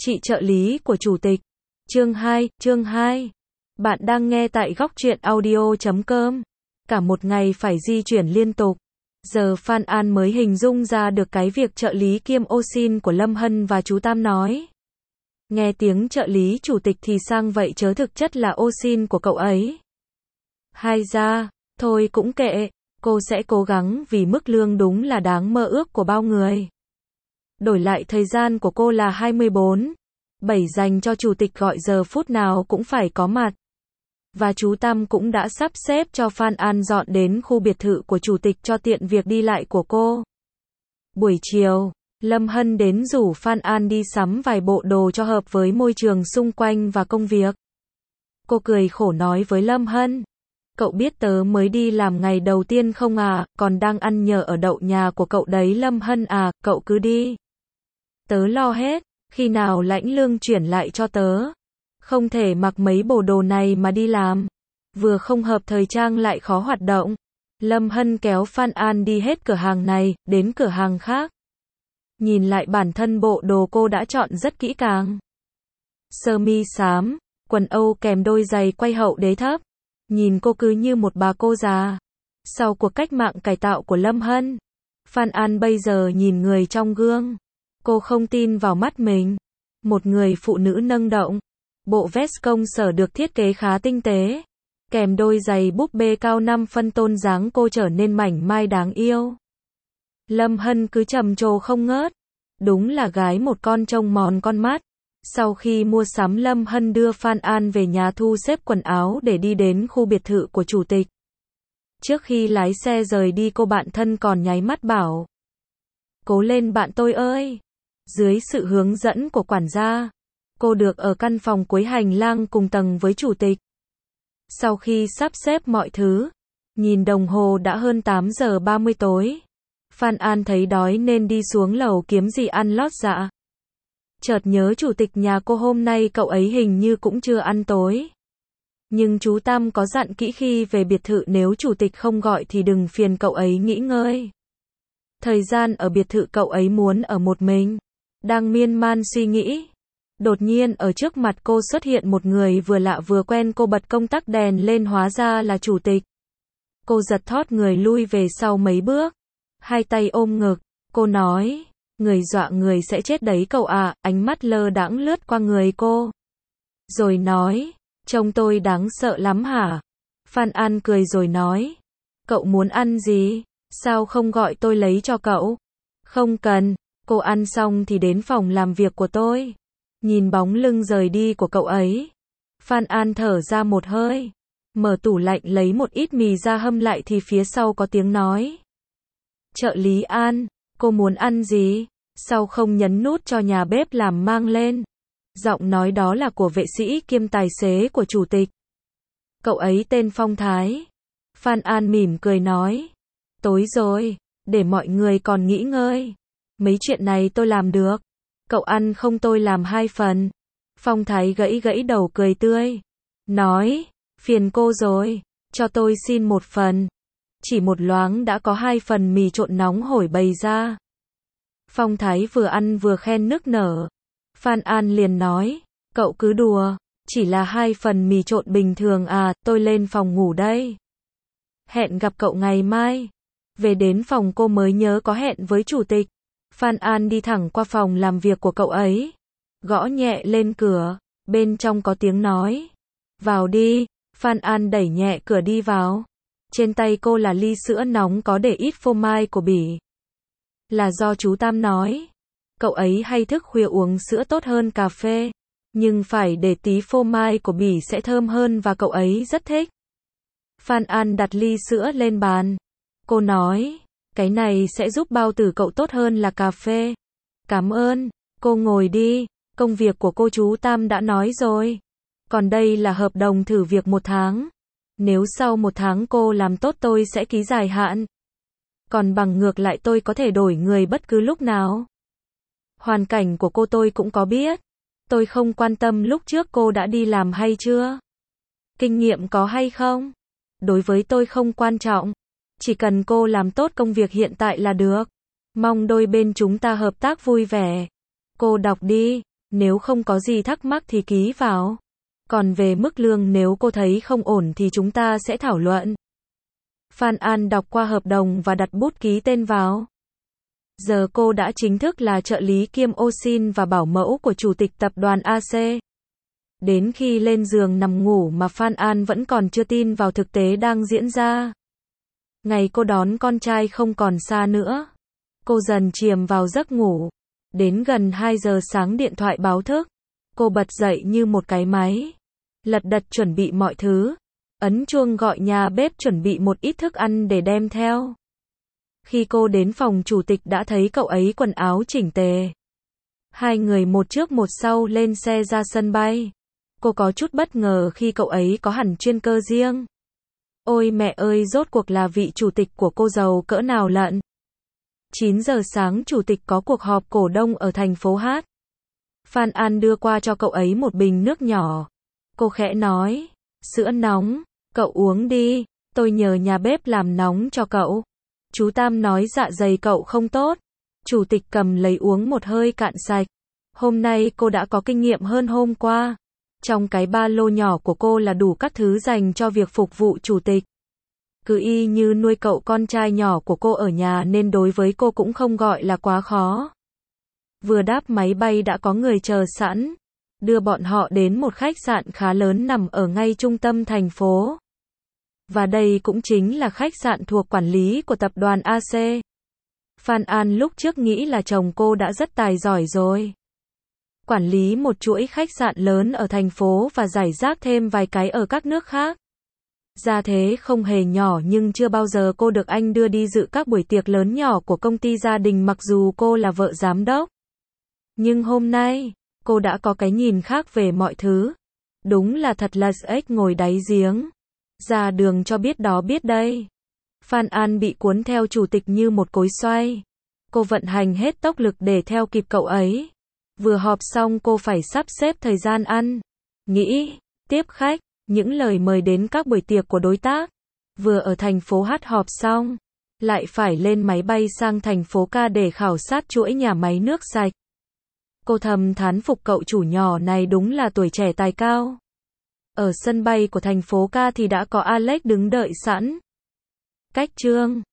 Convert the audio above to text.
Chị trợ lý của chủ tịch. Chương 2. Bạn đang nghe tại góc truyện audio.com. Cả một ngày phải di chuyển liên tục. Giờ Phan An mới hình dung ra được cái việc trợ lý kiêm ô sin của Lâm Hân và chú Tam nói. Nghe tiếng trợ lý chủ tịch thì sang vậy chớ thực chất là ô sin của cậu ấy. Hay ra, thôi cũng kệ, cô sẽ cố gắng vì mức lương đúng là đáng mơ ước của bao người. Đổi lại thời gian của cô là 24/7 dành cho chủ tịch gọi giờ phút nào cũng phải có mặt. Và chú Tam cũng đã sắp xếp cho Phan An dọn đến khu biệt thự của chủ tịch cho tiện việc đi lại của cô. Buổi chiều, Lâm Hân đến rủ Phan An đi sắm vài bộ đồ cho hợp với môi trường xung quanh và công việc. Cô cười khổ nói với Lâm Hân. Cậu biết tớ mới đi làm ngày đầu tiên không à, còn đang ăn nhờ ở đậu nhà của cậu đấy Lâm Hân à, cậu cứ đi. Tớ lo hết, khi nào lãnh lương chuyển lại cho tớ. Không thể mặc mấy bộ đồ này mà đi làm. Vừa không hợp thời trang lại khó hoạt động. Lâm Hân kéo Phan An đi hết cửa hàng này, đến cửa hàng khác. Nhìn lại bản thân bộ đồ cô đã chọn rất kỹ càng. Sơ mi xám, quần Âu kèm đôi giày quay hậu đế thấp. Nhìn cô cứ như một bà cô già. Sau cuộc cách mạng cải tạo của Lâm Hân, Phan An bây giờ nhìn người trong gương. Cô không tin vào mắt mình. Một người phụ nữ năng động. Bộ vest công sở được thiết kế khá tinh tế. Kèm đôi giày búp bê cao 5 phân tôn dáng cô trở nên mảnh mai đáng yêu. Lâm Hân cứ trầm trồ không ngớt. Đúng là gái một con trông mòn con mắt. Sau khi mua sắm Lâm Hân đưa Phan An về nhà thu xếp quần áo để đi đến khu biệt thự của chủ tịch. Trước khi lái xe rời đi cô bạn thân còn nháy mắt bảo. Cố lên bạn tôi ơi. Dưới sự hướng dẫn của quản gia, cô được ở căn phòng cuối hành lang cùng tầng với chủ tịch. Sau khi sắp xếp mọi thứ, nhìn đồng hồ đã hơn 8 giờ 30 tối. Phan An thấy đói nên đi xuống lầu kiếm gì ăn lót dạ. Chợt nhớ chủ tịch nhà cô hôm nay cậu ấy hình như cũng chưa ăn tối. Nhưng chú Tam có dặn kỹ khi về biệt thự nếu chủ tịch không gọi thì đừng phiền cậu ấy nghỉ ngơi. Thời gian ở biệt thự cậu ấy muốn ở một mình. Đang miên man suy nghĩ. Đột nhiên ở trước mặt cô xuất hiện một người vừa lạ vừa quen, cô bật công tắc đèn lên hóa ra là chủ tịch. Cô giật thót người lui về sau mấy bước. Hai tay ôm ngực. Cô nói. Người dọa người sẽ chết đấy cậu ạ, ánh mắt lơ đãng lướt qua người cô. Rồi nói. Trông tôi đáng sợ lắm hả? Phan An cười rồi nói. Cậu muốn ăn gì? Sao không gọi tôi lấy cho cậu? Không cần. Cô ăn xong thì đến phòng làm việc của tôi. Nhìn bóng lưng rời đi của cậu ấy. Phan An thở ra một hơi. Mở tủ lạnh lấy một ít mì ra hâm lại thì phía sau có tiếng nói. Trợ lý An, cô muốn ăn gì? Sao không nhấn nút cho nhà bếp làm mang lên? Giọng nói đó là của vệ sĩ kiêm tài xế của chủ tịch. Cậu ấy tên Phong Thái. Phan An mỉm cười nói. Tối rồi, để mọi người còn nghỉ ngơi. Mấy chuyện này tôi làm được. Cậu ăn không tôi làm 2 phần. Phong Thái gãy đầu cười tươi. Nói, phiền cô rồi, cho tôi xin 1 phần. Chỉ một loáng đã có 2 phần mì trộn nóng hổi bày ra. Phong Thái vừa ăn vừa khen nức nở. Phan An liền nói, cậu cứ đùa, chỉ là 2 phần mì trộn bình thường à, tôi lên phòng ngủ đây. Hẹn gặp cậu ngày mai. Về đến phòng cô mới nhớ có hẹn với chủ tịch. Phan An đi thẳng qua phòng làm việc của cậu ấy. Gõ nhẹ lên cửa, bên trong có tiếng nói. Vào đi, Phan An đẩy nhẹ cửa đi vào. Trên tay cô là ly sữa nóng có để ít phô mai của Bỉ. Là do chú Tam nói. Cậu ấy hay thức khuya uống sữa tốt hơn cà phê. Nhưng phải để tí phô mai của Bỉ sẽ thơm hơn và cậu ấy rất thích. Phan An đặt ly sữa lên bàn. Cô nói, cái này sẽ giúp bao tử cậu tốt hơn là cà phê. Cảm ơn, cô ngồi đi, công việc của cô chú Tam đã nói rồi. Còn đây là hợp đồng thử việc 1 tháng. Nếu sau 1 tháng cô làm tốt tôi sẽ ký dài hạn. Còn bằng ngược lại tôi có thể đổi người bất cứ lúc nào. Hoàn cảnh của cô tôi cũng có biết. Tôi không quan tâm lúc trước cô đã đi làm hay chưa. Kinh nghiệm có hay không. Đối với tôi không quan trọng. Chỉ cần cô làm tốt công việc hiện tại là được. Mong đôi bên chúng ta hợp tác vui vẻ. Cô đọc đi. Nếu không có gì thắc mắc thì ký vào. Còn về mức lương nếu cô thấy không ổn thì chúng ta sẽ thảo luận. Phan An đọc qua hợp đồng và đặt bút ký tên vào. Giờ cô đã chính thức là trợ lý kiêm ô sin và bảo mẫu của chủ tịch tập đoàn AC. Đến khi lên giường nằm ngủ mà Phan An vẫn còn chưa tin vào thực tế đang diễn ra. Ngày cô đón con trai không còn xa nữa. Cô dần chìm vào giấc ngủ. Đến gần 2 giờ sáng điện thoại báo thức. Cô bật dậy như một cái máy. Lật đật chuẩn bị mọi thứ. Ấn chuông gọi nhà bếp chuẩn bị một ít thức ăn để đem theo. Khi cô đến phòng chủ tịch đã thấy cậu ấy quần áo chỉnh tề. Hai người một trước một sau lên xe ra sân bay. Cô có chút bất ngờ khi cậu ấy có hẳn chuyên cơ riêng. Ôi mẹ ơi, rốt cuộc là vị chủ tịch của cô giàu cỡ nào lận. 9 giờ sáng chủ tịch có cuộc họp cổ đông ở thành phố Hát. Phan An đưa qua cho cậu ấy một bình nước nhỏ. Cô khẽ nói, sữa nóng, cậu uống đi, tôi nhờ nhà bếp làm nóng cho cậu. Chú Tam nói dạ dày cậu không tốt. Chủ tịch cầm lấy uống một hơi cạn sạch. Hôm nay cô đã có kinh nghiệm hơn hôm qua. Trong cái ba lô nhỏ của cô là đủ các thứ dành cho việc phục vụ chủ tịch. Cứ y như nuôi cậu con trai nhỏ của cô ở nhà nên đối với cô cũng không gọi là quá khó. Vừa đáp máy bay đã có người chờ sẵn, đưa bọn họ đến một khách sạn khá lớn nằm ở ngay trung tâm thành phố. Và đây cũng chính là khách sạn thuộc quản lý của tập đoàn AC. Phan An lúc trước nghĩ là chồng cô đã rất tài giỏi rồi. Quản lý một chuỗi khách sạn lớn ở thành phố và rải rác thêm vài cái ở các nước khác. Gia thế không hề nhỏ nhưng chưa bao giờ cô được anh đưa đi dự các buổi tiệc lớn nhỏ của công ty gia đình mặc dù cô là vợ giám đốc. Nhưng hôm nay, cô đã có cái nhìn khác về mọi thứ. Đúng là thật là ếch ngồi đáy giếng. Ra đường cho biết đó biết đây. Phan An bị cuốn theo chủ tịch như một cối xoay. Cô vận hành hết tốc lực để theo kịp cậu ấy. Vừa họp xong cô phải sắp xếp thời gian ăn, nghĩ, tiếp khách, những lời mời đến các buổi tiệc của đối tác. Vừa ở thành phố Hát họp xong, lại phải lên máy bay sang thành phố Ca để khảo sát chuỗi nhà máy nước sạch. Cô thầm thán phục cậu chủ nhỏ này đúng là tuổi trẻ tài cao. Ở sân bay của thành phố Ca thì đã có Alex đứng đợi sẵn. Cách chương